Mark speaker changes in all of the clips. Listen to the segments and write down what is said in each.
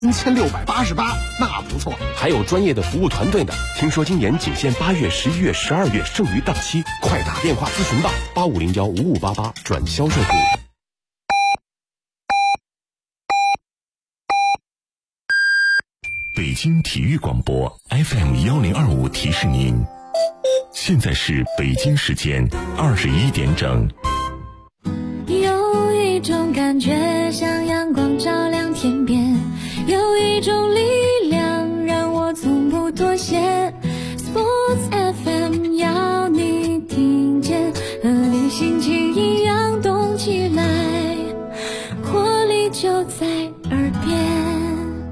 Speaker 1: 1688，那不错。
Speaker 2: 还有专业的服务团队呢。听说今年仅限8月、11月、12月，剩余档期，快打电话咨询吧，85015588转销售部。
Speaker 3: 北京体育广播 FM1025提示您，现在是北京时间21点整。
Speaker 4: 有一种感觉像阳光照亮天边，有一种力量让我从不妥协。 Sports FM 要你听见，和你心情一样动起来，活力就在耳边。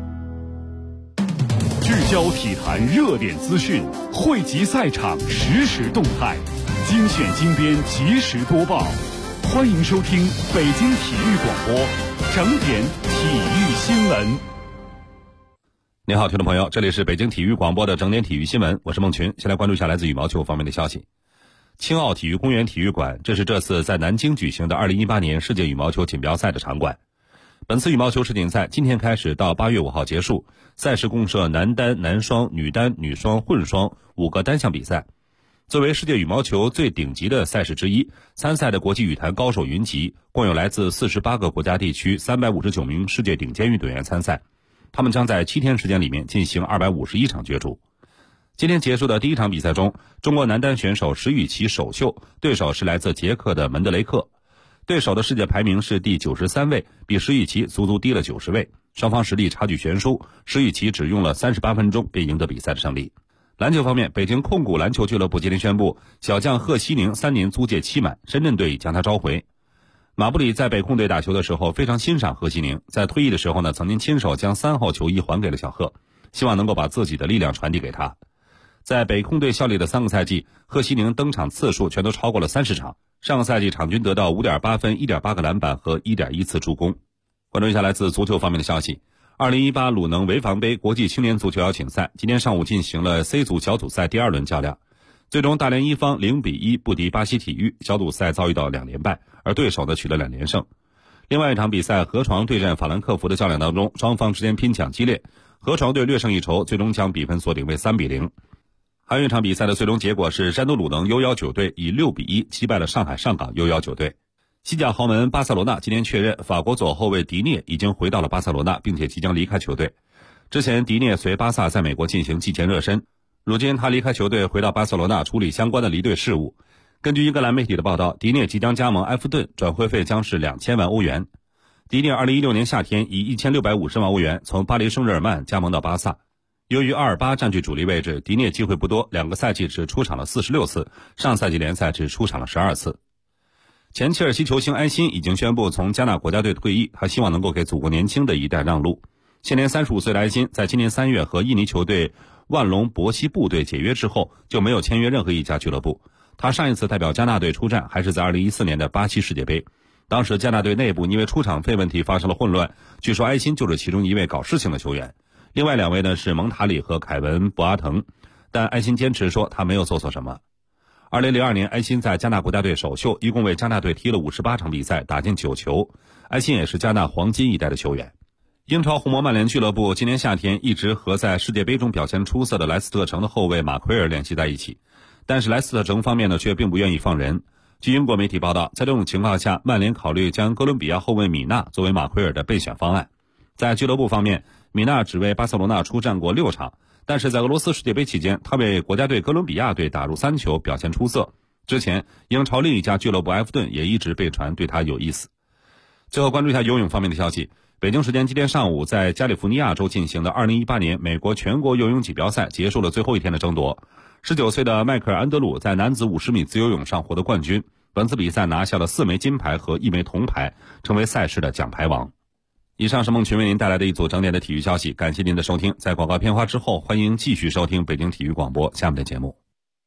Speaker 5: 聚焦体坛热点资讯，汇集赛场实时动态，精选精编及时播报。欢迎收听北京体育广播整点体育新闻。
Speaker 6: 你好，听众朋友，这里是北京体育广播的整点体育新闻，我是孟群。先来关注一下来自羽毛球方面的消息。青奥体育公园体育馆，这是这次在南京举行的2018年世界羽毛球锦标赛的场馆。本次羽毛球世锦赛今天开始到8月5号结束，赛事共设男单、男双、女单、女双、混双5个单项比赛。作为世界羽毛球最顶级的赛事之一，参赛的国际羽坛高手云集，共有来自48个国家地区359名世界顶尖运动员参赛。他们将在7天时间里面进行251场角逐。今天结束的第一场比赛中，中国男单选手石宇奇首秀，对手是来自捷克的门德雷克。对手的世界排名是第93位，比石宇奇足足低了90位，双方实力差距悬殊，石宇奇只用了38分钟便赢得比赛的胜利。篮球方面，北京控股篮球俱乐部今天宣布，小将贺西宁3年租借期满，深圳队将他召回。马布里在北控队打球的时候非常欣赏贺西宁，在退役的时候呢，曾经亲手将3号球衣还给了小贺，希望能够把自己的力量传递给他。在北控队效力的3个赛季，贺西宁登场次数全都超过了30场，上个赛季场均得到 5.8 分、1.8 个篮板和 1.1 次助攻。关注一下来自足球方面的消息。2018鲁能潍坊杯国际青年足球邀请赛今天上午进行了 C 组小组赛第2轮较量，最终大连一方0-1不敌巴西体育，小组赛遭遇到2连败，而对手呢取了2连胜。另外一场比赛河床对阵法兰克福的较量当中，双方之间拼抢激烈，河床队略胜一筹，最终将比分锁定为3-0。还有一场比赛的最终结果是山东鲁能 U19 队以6-1击败了上海上港 U19 队。西甲豪门巴塞罗那今天确认，法国左后卫迪涅已经回到了巴塞罗那，并且即将离开球队。之前迪涅随巴萨在美国进行季前热身，如今他离开球队回到巴塞罗那处理相关的离队事务。根据英格兰媒体的报道，迪涅即将加盟埃弗顿，转会费将是2000万欧元。迪涅2016年夏天以1650万欧元从巴黎圣日耳曼加盟到巴萨。由于阿尔巴占据主力位置，迪涅机会不多，2个赛季只出场了46次，上赛季联赛只出场了12次。前切尔西球星埃辛已经宣布从加纳国家队退役，他希望能够给祖国年轻的一代让路。现年35岁的埃辛在今年3月和印尼球队万隆博西部队解约之后，就没有签约任何一家俱乐部。他上一次代表加纳队出战还是在2014年的巴西世界杯，当时加纳队内部因为出场费问题发生了混乱，据说埃辛就是其中一位搞事情的球员。另外2位呢是蒙塔里和凯文·博阿滕，但埃辛坚持说他没有做错什么。2002年，埃辛在加纳国家队首秀，一共为加纳队踢了58场比赛，打进9球。埃辛也是加纳黄金一代的球员。英超红魔曼联俱乐部今年夏天一直和在世界杯中表现出色的莱斯特城的后卫马奎尔联系在一起，但是莱斯特城方面呢却并不愿意放人。据英国媒体报道，在这种情况下，曼联考虑将哥伦比亚后卫米纳作为马奎尔的备选方案。在俱乐部方面，米纳只为巴塞罗那出战过6场，但是在俄罗斯世界杯期间，他为国家队哥伦比亚队打入3球，表现出色。之前英超另一家俱乐部埃弗顿也一直被传对他有意思。最后关注一下游泳方面的消息。北京时间今天上午，在加利福尼亚州进行的2018年美国全国游泳锦标赛结束了最后一天的争夺。19岁的迈克尔·安德鲁在男子50米自由泳上获得冠军，本次比赛拿下了4枚金牌和1枚铜牌，成为赛事的奖牌王。以上是孟群为您带来的一组整点的体育消息，感谢您的收听。在广告片花之后，欢迎继续收听北京体育广播下面的节目。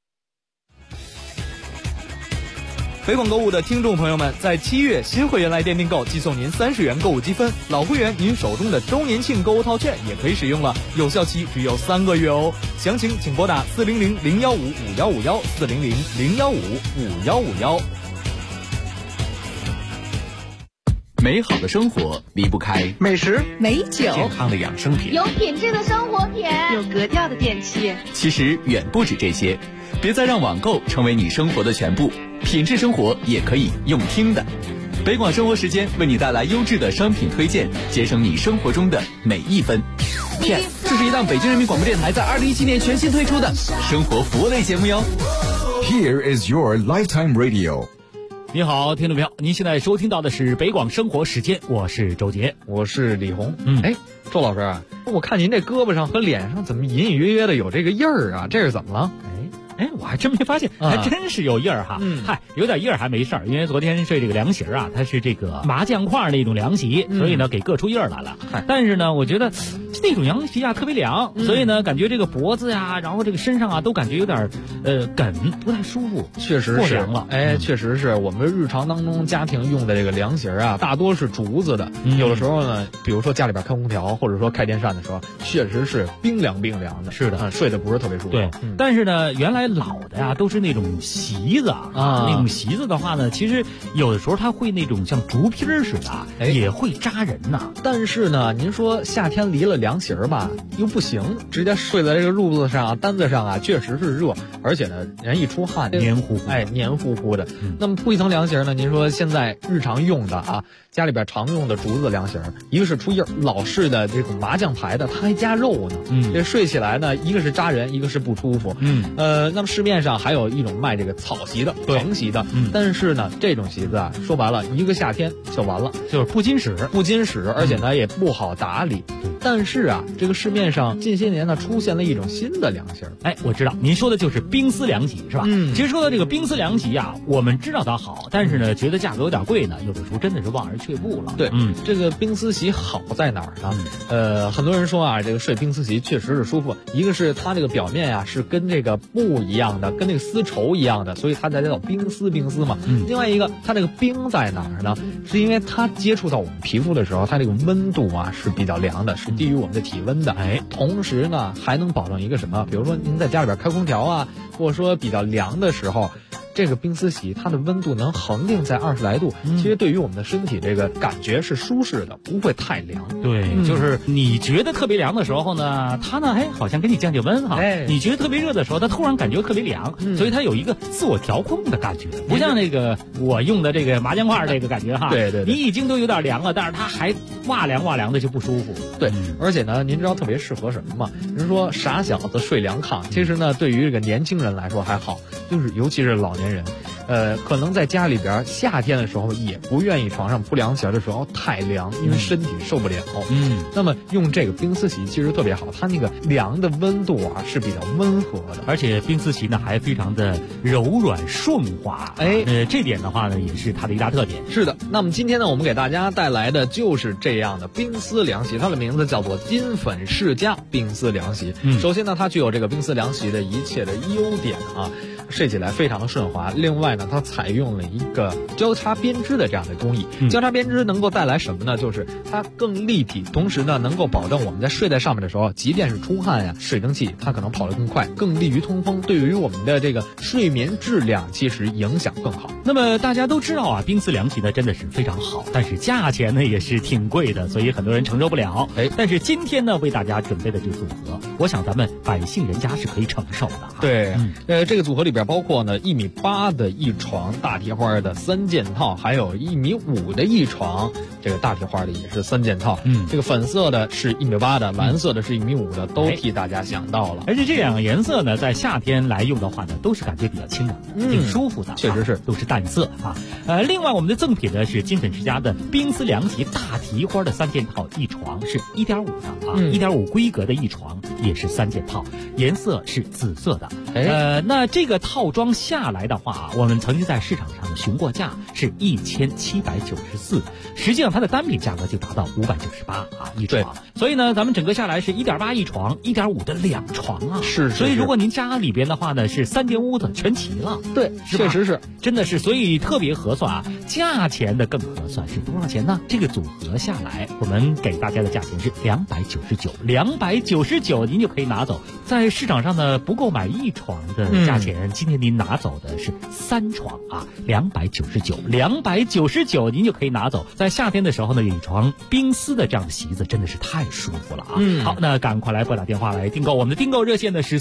Speaker 7: 北广购物的听众朋友们，在7月新会员来电订购即送您30元购物积分，老会员您手中的周年庆购物套券也可以使用了，有效期只有3个月哦。详情请拨打400-015-5151 400-015-5151。
Speaker 1: 美好的生活离不开
Speaker 8: 美食、
Speaker 9: 美酒、
Speaker 6: 健康的养生品，
Speaker 9: 有品质的生活品，
Speaker 10: 有格调的电器。
Speaker 1: 其实远不止这些，别再让网购成为你生活的全部，品质生活也可以用听的。北广生活时间为你带来优质的商品推荐，节省你生活中的每一分。Yes， 这是一档北京人民广播电台在2017年全新推出的生活服务类节目哟。
Speaker 11: Here is your lifetime radio。
Speaker 12: 你好，听众朋友，您现在收听到的是北广生活时间，我是周杰，
Speaker 7: 我是李红。周老师啊，我看您这胳膊上和脸上怎么隐隐约约的有这个印儿啊？这是怎么了？
Speaker 12: 我还真没发现，还真是有印儿哈。有点印儿还没事儿，因为昨天睡这个凉席啊，它是这个麻将块那种凉席，所以呢给硌出印儿来了。但是呢，我觉得那种凉席啊特别凉，所以呢感觉这个脖子呀，然后这个身上啊都感觉有点梗，不太舒服。
Speaker 7: 确实是
Speaker 12: 过凉了，
Speaker 7: 确实是我们日常当中家庭用的这个凉席啊，大多是竹子的。有的时候呢，比如说家里边开空调或者说开电扇的时候，确实是冰凉的。
Speaker 12: 是的，
Speaker 7: 睡得不是特别舒服。
Speaker 12: 对，但是呢，原来老的呀都是那种席子啊，那种席子的话呢，其实有的时候它会那种像竹皮似的，也会扎人呐。
Speaker 7: 但是呢，您说夏天离了凉席吧，又不行，直接睡在这个褥子上、单子上啊，确实是热，而且呢，人一出汗
Speaker 12: 黏糊糊
Speaker 7: 的。那么铺一层凉席呢，您说现在日常用的啊，家里边常用的竹子凉席，一个是出印，老式的这种麻将牌的，它还加肉呢。这睡起来呢，一个是扎人，一个是不舒服。那么市面上还有一种卖这个草席的、藤席的，但是呢，这种席子啊，说白了，一个夏天就完了，
Speaker 12: 就是不经使，
Speaker 7: 而且呢也不好打理。但是啊，这个市面上近些年呢出现了一种新的凉席。
Speaker 12: 我知道您说的就是冰丝凉席是吧？其实说到这个冰丝凉席啊，我们知道它好，但是呢觉得价格有点贵呢，有的时候真的是望而却步了。
Speaker 7: 对，这个冰丝席好在哪儿呢？很多人说啊，这个睡冰丝席确实是舒服，一个是它这个表面啊是跟这个布一样的，跟那个丝绸一样的，所以它才叫冰丝嘛。另外一个，它这个冰在哪儿呢？是因为它接触到我们皮肤的时候，它这个温度啊是比较凉的，是低于我们的体温的。同时呢还能保证一个什么？比如说您在家里边开空调啊，或者说比较凉的时候，这个冰丝席它的温度能恒定在20来度，其实对于我们的身体这个感觉是舒适的，不会太凉。
Speaker 12: 对，就是你觉得特别凉的时候呢，它呢好像给你降温哈。你觉得特别热的时候，它突然感觉特别凉，所以它有一个自我调控的感觉，不像那个我用的这个麻将块这个感觉哈。对，你已经都有点凉了，但是它还哇凉的就不舒服。
Speaker 7: 对，而且呢，您知道特别适合什么吗？人说傻小子睡凉炕，其实呢，对于这个年轻人来说还好，就是尤其是老年人，可能在家里边夏天的时候也不愿意床上铺凉席的时候太凉，因为身体受不了。那么用这个冰丝席其实特别好，它那个凉的温度啊是比较温和的，
Speaker 12: 而且冰丝席呢还非常的柔软顺滑。这点的话呢也是它的一大特点。
Speaker 7: 是的，那么今天呢我们给大家带来的就是这样的冰丝凉席，它的名字叫做金粉世家冰丝凉席。首先呢，它具有这个冰丝凉席的一切的优点啊。睡起来非常的顺滑，另外呢，它采用了一个交叉编织的这样的工艺。交叉编织能够带来什么呢？就是它更立体，同时呢，能够保证我们在睡在上面的时候，即便是出汗呀，水蒸气它可能跑得更快，更利于通风，对于我们的这个睡眠质量其实影响更好。
Speaker 12: 那么大家都知道啊，冰丝凉席呢真的是非常好，但是价钱呢也是挺贵的，所以很多人承受不了。但是今天呢，为大家准备的这个组合，我想咱们百姓人家是可以承受的。
Speaker 7: 对，这个组合里边包括呢1.8米的一床大铁花的3件套，还有1.5米的一床，这个大铁花的也是3件套。这个粉色的是1.8米的，蓝色的是1.5米的，都替大家想到了。
Speaker 12: 而且这两个颜色呢，在夏天来用的话呢，都是感觉比较清凉的，挺舒服的。
Speaker 7: 确实是，
Speaker 12: 都是淡色啊。另外我们的赠品呢是金粉世家的冰丝凉席大提花的3件套，一床是1.5的啊，1.5规格的一床也是3件套，颜色是紫色的。那这个套装下来的话，我们曾经在市场上询过价是1794，实际上它的单品价格就达到598啊一床。所以呢，咱们整个下来是1.8一床，1.5的2床啊。
Speaker 7: 是。
Speaker 12: 所以如果您家里边的话呢，是3间屋子全齐了。
Speaker 7: 对，确实是，
Speaker 12: 真的是，所以特别合算啊。价钱的更合算是多少钱呢？这个组合下来，我们给大家的价钱是299，299， 您就可以拿走。在市场上呢，不够买1床的价钱，今天您拿走的是3床啊，299，299您就可以拿走。在夏天的时候呢，有一床冰丝的这样的席子，真的是太舒服了啊。好，那赶快来拨打电话来订购，我们的订购热线呢是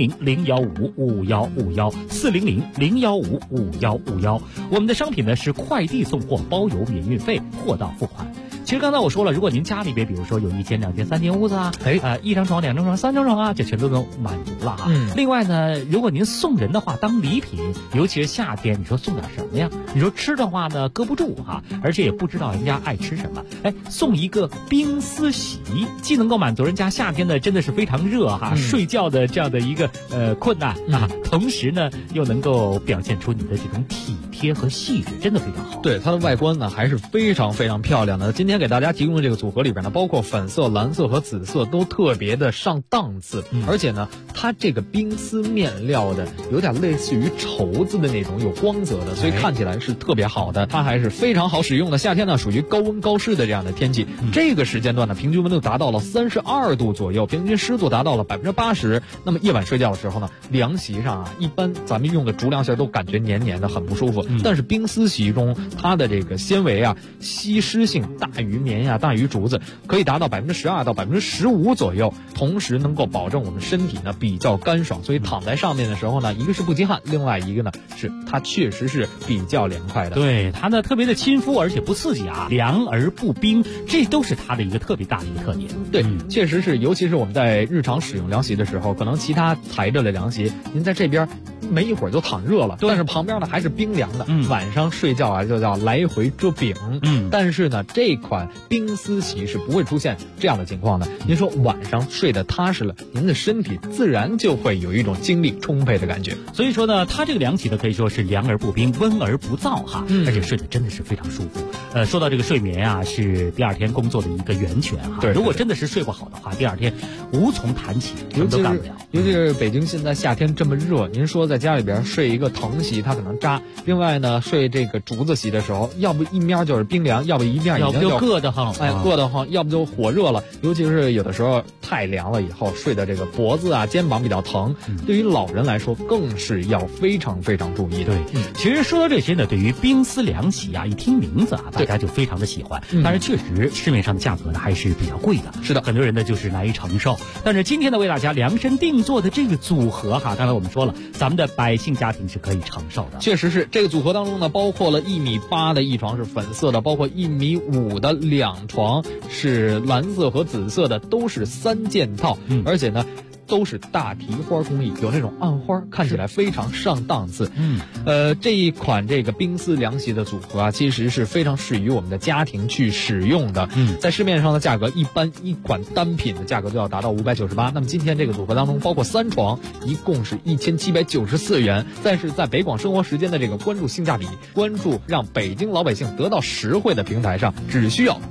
Speaker 12: 400-015-5151，400-015-5151，我们的商品呢是快递送货，包邮免运费，货到付款。其实刚才我说了，如果您家里边比如说有1间、2间、3间屋子啊，1张床、2张床、3张床啊，这全都能满足了啊。另外呢，如果您送人的话，当礼品，尤其是夏天，你说送点什么呀？你说吃的话呢，搁不住哈，而且也不知道人家爱吃什么。送一个冰丝席，既能够满足人家夏天呢真的是非常热哈，睡觉的这样的一个困难啊，同时呢又能够表现出你的这种体贴和细致，真的非常好。
Speaker 7: 对，它的外观呢还是非常非常漂亮的。今天给大家提供的这个组合里边呢，包括粉色、蓝色和紫色都特别的上档次，而且呢，它这个冰丝面料的有点类似于绸子的那种有光泽的，所以看起来是特别好的。它还是非常好使用的。夏天呢属于高温高湿的这样的天气，这个时间段呢平均温度达到了32度左右，平均湿度达到了80%。那么夜晚睡觉的时候呢，凉席上啊，一般咱们用的竹凉席都感觉黏黏的，很不舒服。但是冰丝席中它的这个纤维啊，吸湿性大于棉呀，大于竹子，可以达到12%到15%左右，同时能够保证我们身体呢比较干爽，所以躺在上面的时候呢，一个是不积汗，另外一个呢是它确实是比较凉快的。
Speaker 12: 对，它呢特别的亲肤，而且不刺激啊，凉而不冰，这都是它的一个特别大的一个特点。
Speaker 7: 对，确实是，尤其是我们在日常使用凉席的时候，可能其他材质的凉席，您在这边没一会儿就躺热了，但是旁边呢还是冰凉的，晚上睡觉啊就叫来回遮饼。但是呢，这款冰丝席是不会出现这样的情况的。您说晚上睡得踏实了，您的身体自然就会有一种精力充沛的感觉。
Speaker 12: 所以说呢，它这个凉席呢可以说是凉而不冰，温而不燥哈，而且睡得真的是非常舒服。说到这个睡眠啊，是第二天工作的一个源泉哈。对，如果真的是睡不好的话，第二天无从谈起，什么都干不了。
Speaker 7: 尤其是北京现在夏天这么热，您说在家里边睡一个藤席，它可能扎；另外呢，睡这个竹子席的时候，要不一面就是冰凉，要不一面已经就
Speaker 12: 硌得慌，
Speaker 7: 硌得慌，要不就火热了。尤其是有的时候太凉了以后，睡的这个脖子啊、肩膀比较疼，对于老人来说更是要非常非常注意的。
Speaker 12: 对，其实说到这些呢，对于冰丝凉席啊，一听名字啊，大家就非常的喜欢。但是确实市面上的价格呢还是比较贵的，
Speaker 7: 是的，
Speaker 12: 很多人呢就是难以承受。但是今天呢，为大家量身定做的这个组合哈，刚才我们说了，咱们的百姓家庭是可以承受的。
Speaker 7: 确实是，这个组合当中呢，包括了1.8米的一床是粉色的，包括1.5米的2床是蓝色和紫色的，都是3件套，而且呢都是大提花工艺，有那种暗花，看起来非常上档次。这一款这个冰丝凉席的组合啊，其实是非常适于我们的家庭去使用的。在市面上的价格，一般一款单品的价格就要达到598。那么今天这个组合当中，包括3床，一共是1794元。但是在北广生活时间的这个关注性价比、关注让北京老百姓得到实惠的平台上，只需要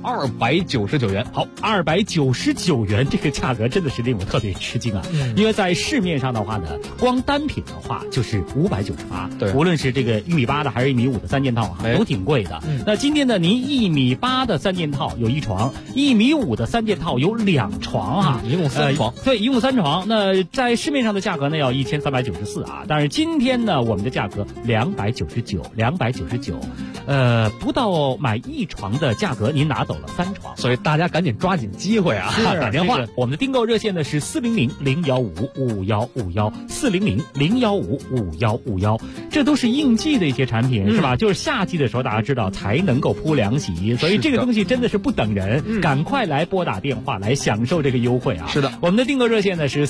Speaker 7: 299元。
Speaker 12: 好，299元这个价格真的是令我特别吃惊啊！因为在市面上的话呢，光单品的话就是598，
Speaker 7: 对，
Speaker 12: 无论是这个1.8米的还是1.5米的3件套啊，都挺贵的。那今天呢，您1.8米的3件套有1床，1.5米的3件套有2床啊，
Speaker 7: 一共3床。
Speaker 12: 对，一共3床。那在市面上的价格呢要1394啊，但是今天呢，我们的价格299，不到买1床的价格，您拿走了3床，
Speaker 7: 所以大家赶紧抓紧机会啊，打电话。
Speaker 12: 我们的订购热线呢是400-015-5151，400-015-5151，这都是应季的一些产品，是吧？就是夏季的时候，大家知道才能够铺凉席，所以这个东西真的是不等人，赶快来拨打电话来享受这个优惠啊！
Speaker 7: 是的，
Speaker 12: 我们的订购热线呢是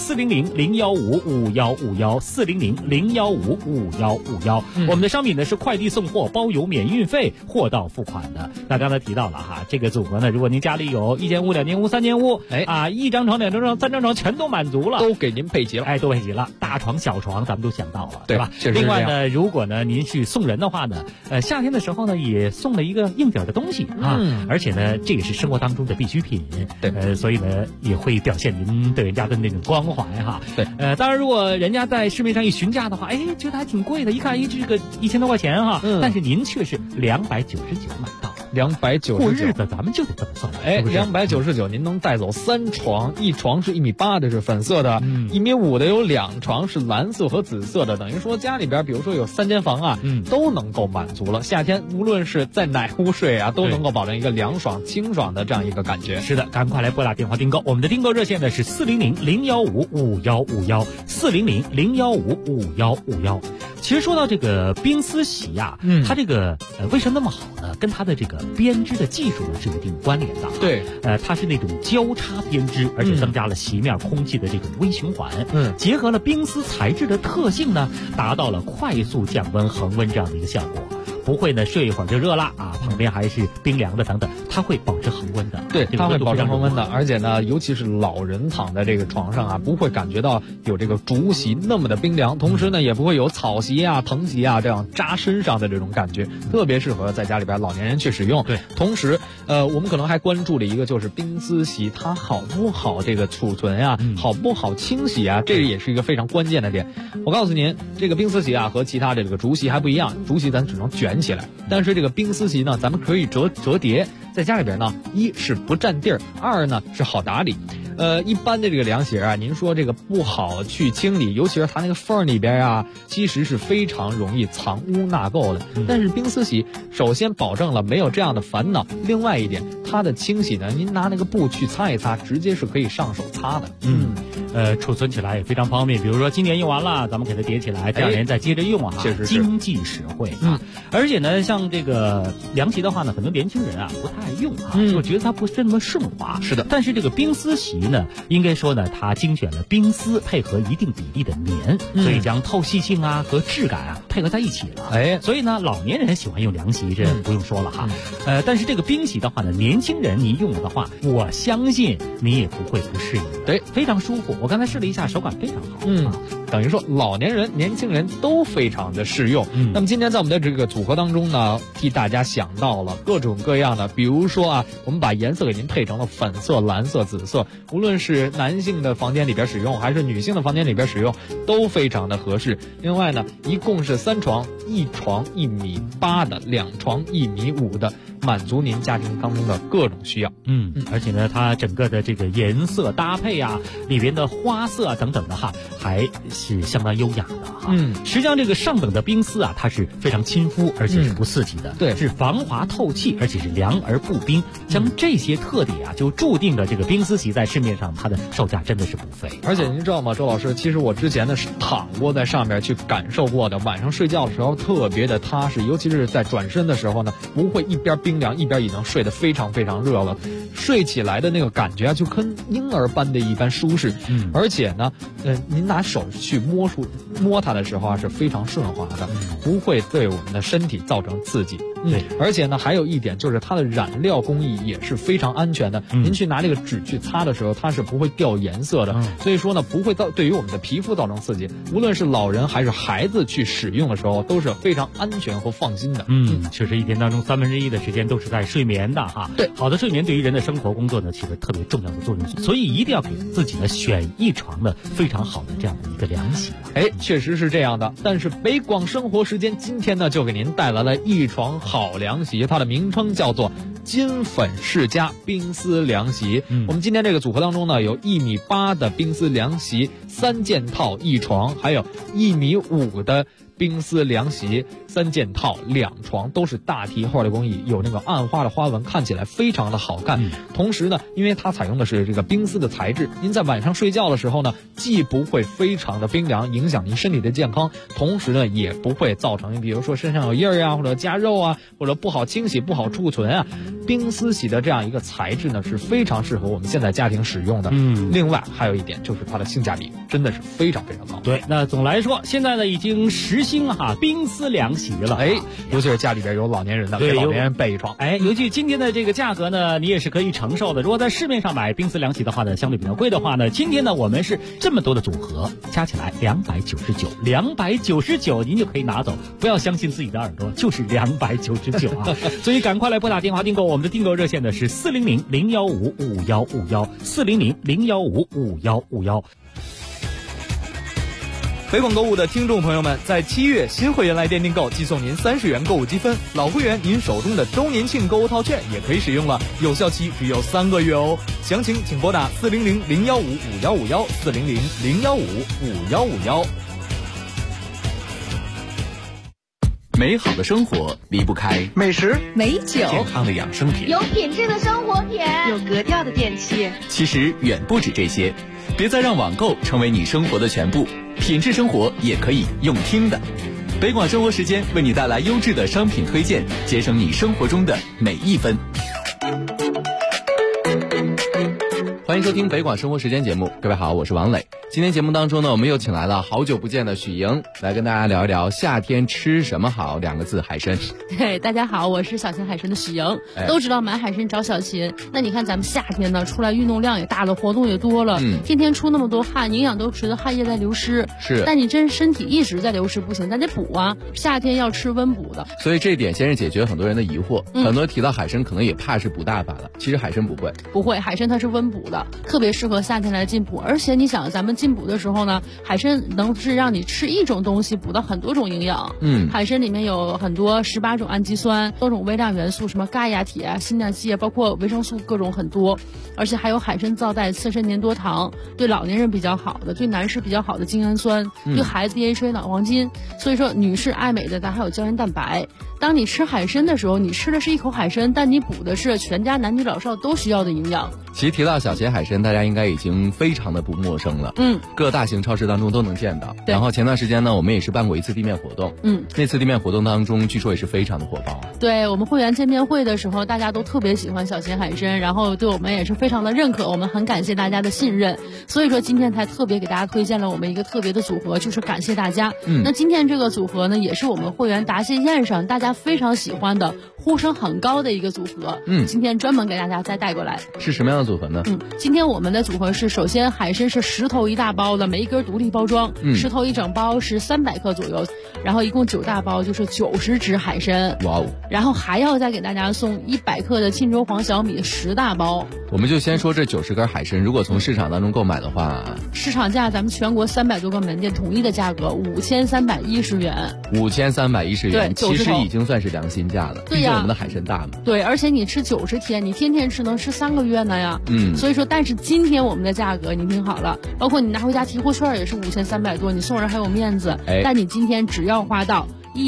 Speaker 12: 400-015-5151，400-015-5151，我们的商品呢是快递送货，包邮免运费，货到付款的。那刚才提到了哈，这个组合呢，如果您家里有1间屋、2间屋、3间屋，1张床、2张床、3张床全都满足了，
Speaker 7: 都给您配齐了，
Speaker 12: 都配齐了，大床小床咱们都想到了，对吧？
Speaker 7: 另
Speaker 12: 外呢，如果呢您去送人的话呢，夏天的时候呢也送了一个硬底的东西啊，而且呢这也是生活当中的必需品，对，所以呢也会表现您对人家的那种关怀哈。
Speaker 7: 对，
Speaker 12: 当然如果人家在市面上一询价的话，觉得还挺贵的，一看这个1000多块钱哈，但是您却是299买到。
Speaker 7: 299，
Speaker 12: 过日子咱们就得这么算。
Speaker 7: 299，您能带走3床，一床是1.8米的，是粉色的，1.5米的有2床是蓝色和紫色的，等于说家里边比如说有3间房啊，都能够满足了。夏天无论是在哪屋睡啊，都能够保证一个凉爽清爽的这样一个感觉。
Speaker 12: 是的，赶快来拨打电话订购，我们的订购热线呢是400-015-5151，400-015-5151。其实说到这个冰丝席呀，它这个为什么那么好呢？跟它的这个编织的技术呢是有一定关联的。
Speaker 7: 对，
Speaker 12: 它是那种交叉编织，而且增加了席面空气的这种微循环，结合了冰丝材质的特性呢，达到了快速降温恒温这样的一个效果。不会呢睡一会儿就热了啊，旁边还是冰凉的等等，它会保持恒温的。
Speaker 7: 对，它会保持恒温的，而且呢，尤其是老人躺在这个床上啊，不会感觉到有这个竹席那么的冰凉，同时呢，也不会有草席啊、藤席啊这样扎身上的这种感觉，特别适合在家里边老年人去使用。
Speaker 12: 对，
Speaker 7: 同时，我们可能还关注了一个就是冰丝席它好不好这个储存啊，好不好清洗啊，这也是一个非常关键的点。我告诉您，这个冰丝席啊和其他的这个竹席还不一样，竹席咱只能卷起来，但是这个冰丝席呢，咱们可以折叠，在家里边呢，一是不占地儿，二呢是好打理。一般的这个凉席啊，您说这个不好去清理，尤其是它那个缝里边啊，其实是非常容易藏污纳垢的。但是冰丝席首先保证了没有这样的烦恼，另外一点，它的清洗呢，您拿那个布去擦一擦，直接是可以上手擦的。
Speaker 12: 储存起来也非常方便，比如说今年用完了，咱们给它叠起来，第2年再接着用啊，
Speaker 7: 确实是
Speaker 12: 经济实惠啊。而且呢，像这个凉席的话呢，很多年轻人啊不太爱用啊，就觉得它不是那么顺滑。
Speaker 7: 是的，
Speaker 12: 但是这个冰丝席呢，应该说呢，它精选了冰丝配合一定比例的棉，所以将透气性啊和质感啊配合在一起了。所以呢，老年人喜欢用凉席，这不用说了哈。但是这个冰席的话呢，年轻人您用了的话，我相信你也不会不适应。
Speaker 7: 对，
Speaker 12: 非常舒服。我刚才试了一下，手感非常好。
Speaker 7: 等于说老年人、年轻人都非常的适用。那么今天在我们的这个组合当中呢，替大家想到了各种各样的，比如说啊，我们把颜色给您配成了粉色、蓝色、紫色，无论是男性的房间里边使用，还是女性的房间里边使用，都非常的合适。另外呢，一共是3床，一床1.8米的，2床1.5米的，满足您家庭当中的各种需要。
Speaker 12: 而且呢，它整个的这个颜色搭配啊，里边的花色啊等等的哈，还是相当优雅的哈。实际上这个上等的冰丝啊，它是非常亲肤，而且是不刺激的，
Speaker 7: 对，
Speaker 12: 是防滑透气，而且是凉而不冰。像这些特点啊，就注定了这个冰丝席在市面上它的售价真的是不菲。
Speaker 7: 而且您知道吗，周老师，其实我之前呢是躺过在上面去感受过的，晚上睡觉的时候特别的踏实，尤其是在转身的时候呢，不会一边冰凉一边已经睡得非常非常热了，睡起来的那个感觉啊，就跟婴儿般的一般舒适。而且呢，您拿手去摸它的时候啊，是非常顺滑的，不会对我们的身体造成刺激。而且呢，还有一点就是它的染料工艺也是非常安全的。您去拿这个纸去擦的时候，它是不会掉颜色的。所以说呢，不会对于我们的皮肤造成刺激。无论是老人还是孩子去使用的时候，都是非常安全和放心的。
Speaker 12: 确实一天当中1/3的时间都是在睡眠的哈。
Speaker 7: 对，
Speaker 12: 好的睡眠对于人的生活工作呢，起着特别重要的作用，所以一定要给自己呢选一床呢非常好的这样的一个凉席。
Speaker 7: 确实是这样的。但是北广生活时间今天呢，就给您带来了一床好凉席，它的名称叫做金粉世家冰丝凉席。我们今天这个组合当中呢，有1.8米的冰丝凉席3件套1床，还有1.5米的冰丝凉席3件套2床，都是大提花的工艺，有那个暗花的花纹，看起来非常的好看。同时呢，因为它采用的是这个冰丝的材质，您在晚上睡觉的时候呢，既不会非常的冰凉，影响您身体的健康，同时呢，也不会造成比如说身上有印儿啊，或者夹肉啊，或者不好清洗、不好储存啊。冰丝洗的这样一个材质呢，是非常适合我们现在家庭使用的。另外还有一点就是它的性价比真的是非常非常高。
Speaker 12: 对，那总来说，现在呢已经实行哈冰丝凉席了。
Speaker 7: 尤其是家里边有老年人的，给老年人备一床。
Speaker 12: 尤其今天的这个价格呢，你也是可以承受的。如果在市面上买冰丝凉席的话呢，相对比较贵的话呢，今天呢我们是这么多的组合，加起来299，您就可以拿走。不要相信自己的耳朵，就是299啊！所以赶快来拨打电话订购，我们的订购热线呢是400-015-5151，400-015-5151。
Speaker 7: 北广购物的听众朋友们，在7月新会员来电订购，寄送您30元购物积分；老会员您手中的周年庆购物套券也可以使用了，有效期只有3个月哦。详情请拨打400-015-5151，400-015-5151。
Speaker 1: 美好的生活离不开
Speaker 8: 美食、
Speaker 10: 美酒、
Speaker 6: 健康的养生品、
Speaker 9: 有品质的生活品、
Speaker 10: 有格调的电器。
Speaker 1: 其实远不止这些，别再让网购成为你生活的全部，品质生活也可以用听的。北广生活时间为你带来优质的商品推荐，节省你生活中的每一分。
Speaker 13: 欢迎收听北广生活时间节目，各位好，我是王磊。今天节目当中呢，我们又请来了好久不见的许莹，来跟大家聊一聊夏天吃什么好，2个字，海参。
Speaker 14: 对，大家好，我是小秦海参的许莹。都知道买海参找小秦，那你看咱们夏天呢，出来运动量也大了，活动也多了，天天出那么多汗，营养都随着汗液在流失。
Speaker 13: 是，
Speaker 14: 但你真身体一直在流失不行，咱得补啊。夏天要吃温补的，
Speaker 13: 所以这一点先是解决很多人的疑惑。很多人提到海参，可能也怕是补大法了，其实海参不会，
Speaker 14: 海参它是温补的，特别适合夏天来进补。而且你想，咱们进补的时候呢，海参能是让你吃一种东西补到很多种营养。海参里面有很多18种氨基酸，多种微量元素，什么钙呀、铁啊、锌啊、硒啊，包括维生素各种很多。而且还有海参皂带刺身粘多糖，对老年人比较好的，对男士比较好的精氨酸，对孩子 DHA 脑黄金。所以说女士爱美的，咱还有胶原蛋白。当你吃海参的时候，你吃的是一口海参，但你补的是全家男女老少都需要的营养。
Speaker 13: 其实提到小秦海参，大家应该已经非常的不陌生了。各大型超市当中都能见到。然后前段时间呢，我们也是办过一次地面活动。那次地面活动当中，据说也是非常的火爆。
Speaker 14: 对，我们会员见面会的时候，大家都特别喜欢小秦海参，然后对我们也是非常的认可，我们很感谢大家的信任。所以说今天才特别给大家推荐了我们一个特别的组合，就是感谢大家。那今天这个组合呢，也是我们会员答谢宴上大家非常喜欢的、呼声很高的一个组合。今天专门给大家再带过来。
Speaker 13: 是什么样的组合呢？
Speaker 14: 今天我们的组合是，首先海参是10头1大包的，每一根独立包装，10头1整包是300克左右，然后一共9大包就是90只海参。
Speaker 13: 哇哦！
Speaker 14: 然后还要再给大家送100克的沁州黄小米10大包。
Speaker 13: 我们就先说这90根海参，如果从市场当中购买的话，
Speaker 14: 市场价咱们全国300多个门店统一的价格5310元。
Speaker 13: 5310元，
Speaker 14: 对，
Speaker 13: 其实已经算是良心价了。
Speaker 14: 对呀，
Speaker 13: 毕竟我们的海参大嘛。
Speaker 14: 对，而且你吃90天，你天天吃能吃3个月呢呀。所以说，但是今天我们的价格你听好了，包括你拿回家提货券也是5300多，你送人还有面子。但你今天只要花到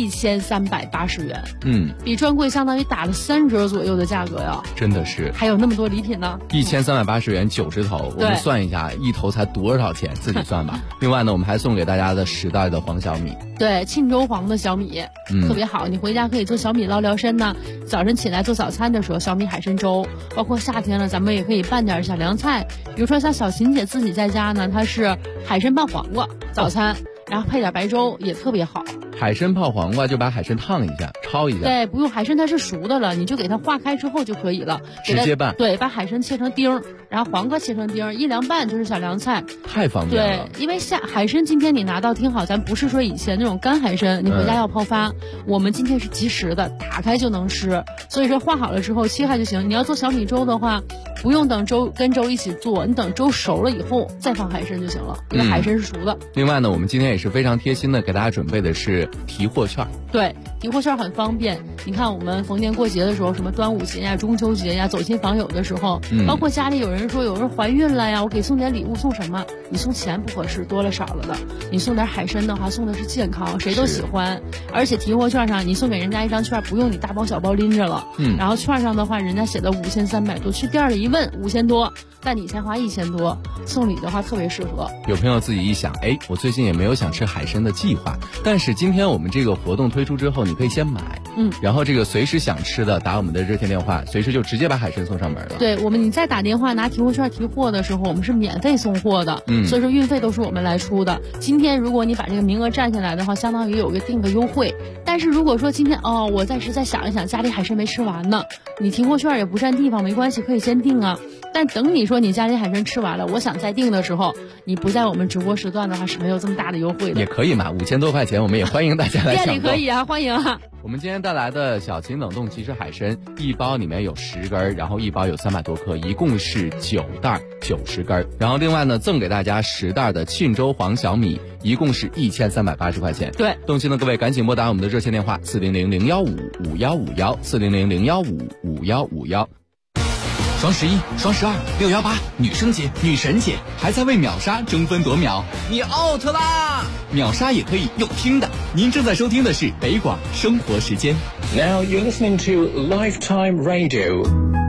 Speaker 14: 1380元，比专柜相当于打了3折左右的价格呀，
Speaker 13: 真的是，
Speaker 14: 还有那么多礼品呢。
Speaker 13: 1380元90头，我们算一下，一头才多少钱，自己算吧。另外呢，我们还送给大家的10袋的黄小米，
Speaker 14: 对，沁州黄的小米，特别好，你回家可以做小米捞辽参呢。早晨起来做早餐的时候，小米海参粥，包括夏天了，咱们也可以拌点小凉菜，比如说像小秦姐自己在家呢，她是海参拌黄瓜早餐。然后配点白粥也特别好。
Speaker 13: 海参泡黄瓜就把海参烫一下，焯一下。
Speaker 14: 对，不用，海参它是熟的了，你就给它化开之后就可以了，
Speaker 13: 直接拌。
Speaker 14: 对，把海参切成丁儿，然后黄瓜切成丁儿，一凉拌就是小凉菜，
Speaker 13: 太方便了。
Speaker 14: 对，因为海参今天你拿到听好，咱不是说以前那种干海参，你回家要泡发，我们今天是即食的，打开就能吃。所以说化好了之后切开就行。你要做小米粥的话，不用等粥跟粥一起做，你等粥熟了以后再放海参就行了，因为海参是熟的。
Speaker 13: 另外呢，我们今天也是非常贴心的给大家准备的是提货券。
Speaker 14: 对，提货券很方便。你看我们逢年过节的时候，什么端午节呀、中秋节呀，走亲访友的时候，包括家里有人说有人怀孕了呀，我给送点礼物，送什么？你送钱不合适，多了少了的。你送点海参的话，送的是健康，谁都喜欢。而且提货券上，你送给人家一张券，不用你大包小包拎着了。然后券上的话，人家写的5300多，去店里一问5000多，但你才花1000多，送礼的话特别适合。
Speaker 13: 有朋友自己一想，哎，我最近也没有想吃海参的计划，但是今天我们这个活动推出之后，你可以先买，然后这个随时想吃的打我们的热线电话，随时就直接把海参送上门了。
Speaker 14: 对，你再打电话拿提货券提货的时候，我们是免费送货的，所以说运费都是我们来出的。今天如果你把这个名额占下来的话，相当于有个定个优惠。但是如果说今天我暂时再想一想，家里海参没吃完呢，你提货券也不占地方，没关系，可以先订啊。但等你说你家里海参吃完了，我想再订的时候，你不在我们直播时段的话是没有这么大的优惠的。
Speaker 13: 也可以嘛，5000多块钱，我们也欢迎大家来抢购。
Speaker 14: 店里可以啊，欢迎啊。
Speaker 13: 我们今天带来的小秦冷冻即食海参，一包里面有10根，然后一包有300多克，一共是9袋90根。然后另外呢，赠给大家10袋的沁州黄小米，一共是1380块钱。
Speaker 14: 对，
Speaker 13: 动心的各位赶紧拨打我们的热线电话400-015-5151，400-015-5151。
Speaker 11: 双11、双12、618，女生节、女神节，还在为秒杀争分夺秒，你 out 啦！秒杀也可以用听的。您正在收听的是北广生活时间。
Speaker 8: Now you're listening to Lifetime Radio。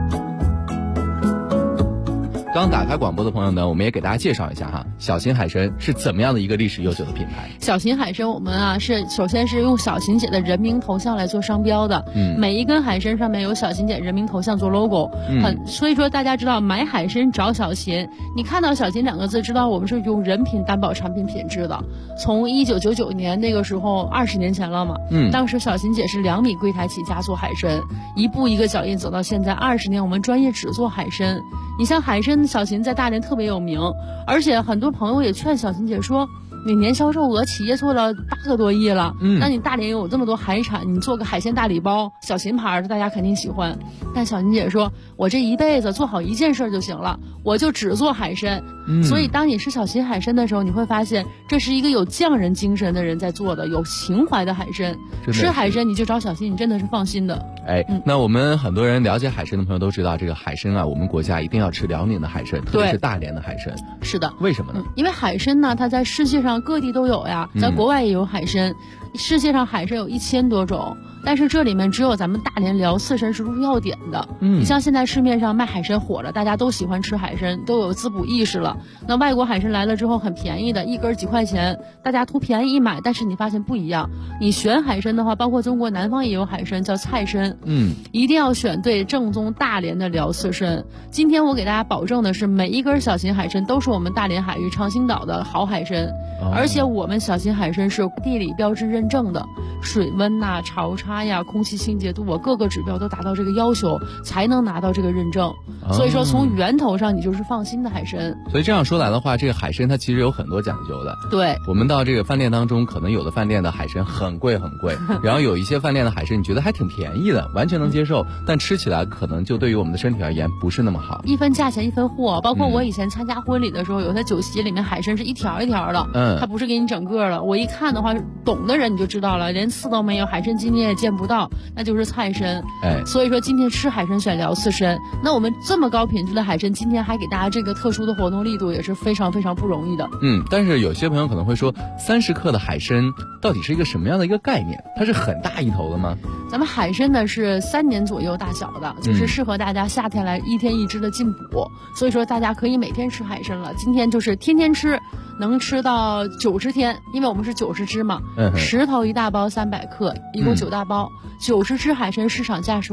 Speaker 13: 刚打开广播的朋友呢，我们也给大家介绍一下哈，小秦海参是怎么样的一个历史悠久的品牌。
Speaker 14: 小秦海参我们啊首先是用小秦姐的人名头像来做商标的，每一根海参上面有小秦姐人名头像做 logo，所以说大家知道买海参找小秦，你看到小秦2个字知道我们是用人品担保产品品质的。从1999年那个时候20年前了嘛，当时小秦姐是2米柜台起家做海参，一步一个脚印走到现在20年，我们专业只做海参。你像海参小秦在大连特别有名，而且很多朋友也劝小秦姐说，你年销售额企业做了8个多亿了，那你大连有这么多海产，你做个海鲜大礼包，小秦牌的大家肯定喜欢。但小秦姐说，我这一辈子做好一件事就行了，我就只做海参。所以当你吃小秦海参的时候，你会发现这是一个有匠人精神的人在做的，有情怀的海参。吃海参你就找小秦，你真的是放心的。
Speaker 13: 那我们很多人了解海参的朋友都知道，这个海参啊，我们国家一定要吃辽宁的海参，特别是大连的海参。
Speaker 14: 是的。
Speaker 13: 为什么呢？
Speaker 14: 因为海参呢，它在世界上各地都有呀，在国外也有海参，世界上海参有1000多种，但是这里面只有咱们大连辽刺参是入药典的。你像现在市面上卖海参火了，大家都喜欢吃海参，都有滋补意识了。那外国海参来了之后很便宜的，一根几块钱，大家图便宜一买，但是你发现不一样。你选海参的话，包括中国南方也有海参叫菜参，一定要选对正宗大连的辽刺参。今天我给大家保证的是，每一根小秦海参都是我们大连海域长兴岛的好海参，而且我们小秦海参是地理标志认证的，水温呐、潮差呀、空气清洁度啊，各个指标都达到这个要求，才能拿到这个认证。所以说从源头上你就是放心的海参。
Speaker 13: 所以这样说来的话，这个海参它其实有很多讲究的。
Speaker 14: 对，
Speaker 13: 我们到这个饭店当中，可能有的饭店的海参很贵很贵，然后有一些饭店的海参你觉得还挺便宜的，完全能接受，但吃起来可能就对于我们的身体而言不是那么好。
Speaker 14: 一分价钱一分货，包括我以前参加婚礼的时候，有些酒席里面海参是一条一条的，它不是给你整个的。我一看的话，懂的人你就知道了，连刺都没有，海参筋你也见不到，那就是菜参。所以说今天吃海参选辽刺参，那我们这么高品质的海参，今天还给大家这个特殊的活动力度，也是非常非常不容易的。
Speaker 13: 但是有些朋友可能会说，30克的海参到底是一个什么样的一个概念？它是很大一头的吗？
Speaker 14: 咱们海参呢是3年左右大小的，就是适合大家夏天来1天1只的进补，所以说大家可以每天吃海参了。今天就是天天吃，能吃到90天，因为我们是90只嘛，10头1大包300克，一共9大包，90只海参市场价是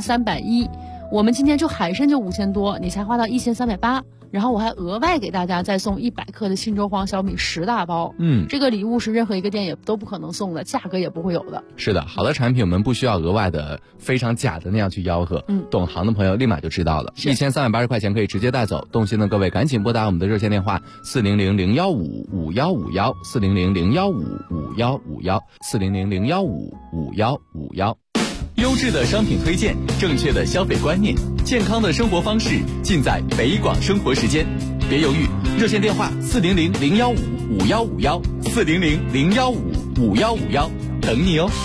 Speaker 14: 5310，我们今天就海参就5000多，你才花到1380。然后我还额外给大家再送100克的沁州黄小米10大包，这个礼物是任何一个店也都不可能送的，价格也不会有的。
Speaker 13: 是的，好的产品我们不需要额外的非常假的那样去吆喝，懂行的朋友立马就知道了。1380块钱可以直接带走，动心的各位赶紧拨打我们的热线电话400-015-5151，400-015-5151，400-015-5151。
Speaker 1: 优质的商品推荐，正确的消费观念，健康的生活方式，尽在北广生活时间。别犹豫，热线电话400-015-5151，400-015-5151，等你哦。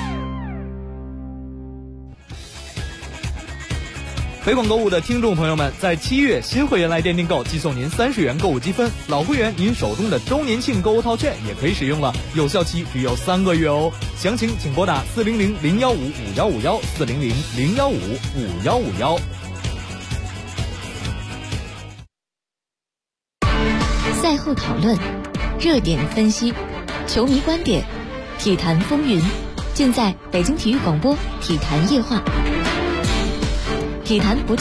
Speaker 7: 北广购物的听众朋友们，在7月新会员来电订购，寄送您30元购物积分；老会员您手中的周年庆购物套券也可以使用了，有效期只有3个月哦。详情请拨打400-015-5151，400-015-5151。
Speaker 9: 赛后讨论，热点分析，球迷观点，体坛风云，尽在北京体育广播体坛夜话。体坛不